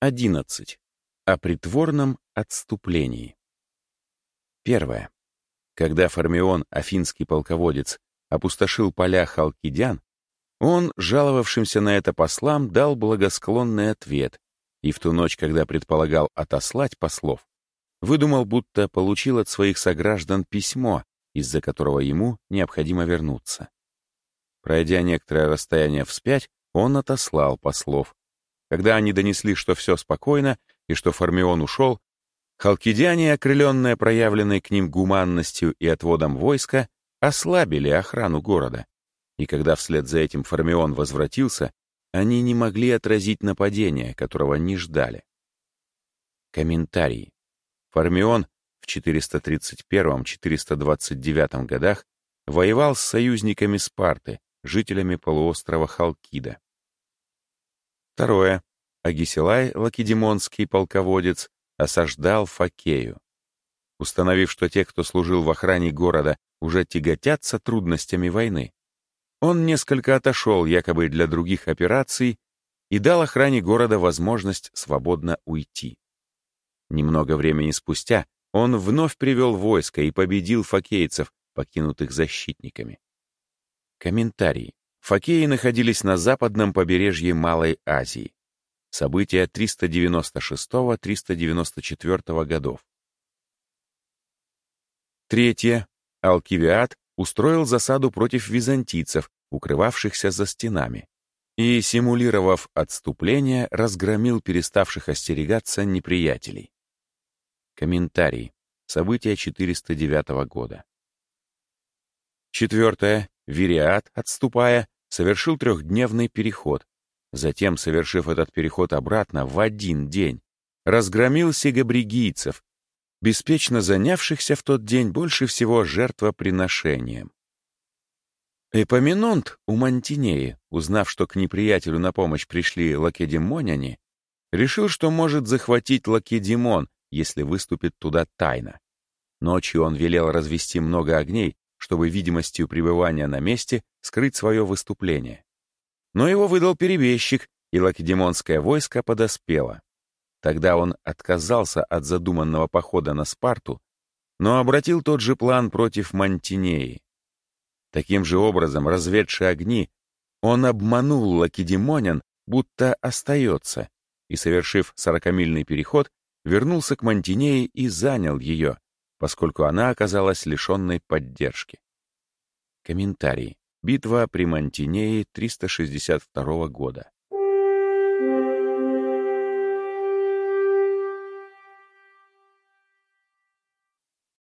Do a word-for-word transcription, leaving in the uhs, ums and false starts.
одиннадцать. О притворном отступлении. Первое. Когда Фармион, афинский полководец, опустошил поля халкидян, он, жаловавшимся на это послам, дал благосклонный ответ, и в ту ночь, когда предполагал отослать послов, выдумал, будто получил от своих сограждан письмо, из-за которого ему необходимо вернуться. Пройдя некоторое расстояние вспять, он отослал послов. Когда они донесли, что все спокойно и что Фармион ушел, халкидяне, окрыленные проявленной к ним гуманностью и отводом войска, ослабили охрану города. И когда вслед за этим Фармион возвратился, они не могли отразить нападения, которого не ждали. Комментарий. Фармион в четыреста тридцать первом — четыреста двадцать девятом годах воевал с союзниками Спарты, жителями полуострова Халкида. Второе. Агисилай, лакедемонский полководец, осаждал Фокею. Установив, что те, кто служил в охране города, уже тяготятся трудностями войны, он несколько отошел якобы для других операций и дал охране города возможность свободно уйти. Немного времени спустя он вновь привел войско и победил фокейцев, покинутых защитниками. Комментарий. Фокеи находились на западном побережье Малой Азии. События триста девяносто шестого — триста девяносто четвёртого годов. Третье. Алкивиад устроил засаду против византийцев, укрывавшихся за стенами, и, симулировав отступление, разгромил переставших остерегаться неприятелей. Комментарий. События четыреста девятого года. Четвертое. Вириат, отступая, совершил трехдневный переход. Затем, совершив этот переход обратно в один день, разгромил сегобригийцев, беспечно занявшихся в тот день больше всего жертвоприношением. Эпоминонт у Мантинеи, узнав, что к неприятелю на помощь пришли лакедемоняне, решил, что может захватить Лакедемон, если выступит туда тайно. Ночью он велел развести много огней, чтобы видимостью пребывания на месте скрыть свое выступление. Но его выдал перебежчик, и лакедемонское войско подоспело. Тогда он отказался от задуманного похода на Спарту, но обратил тот же план против Мантинеи. Таким же образом, разведши огни, он обманул лакедемонян, будто остается, и, совершив сорокамильный переход, вернулся к Мантинее и занял ее, поскольку она оказалась лишенной поддержки. Комментарий. Битва при Мантинее триста шестьдесят второго года.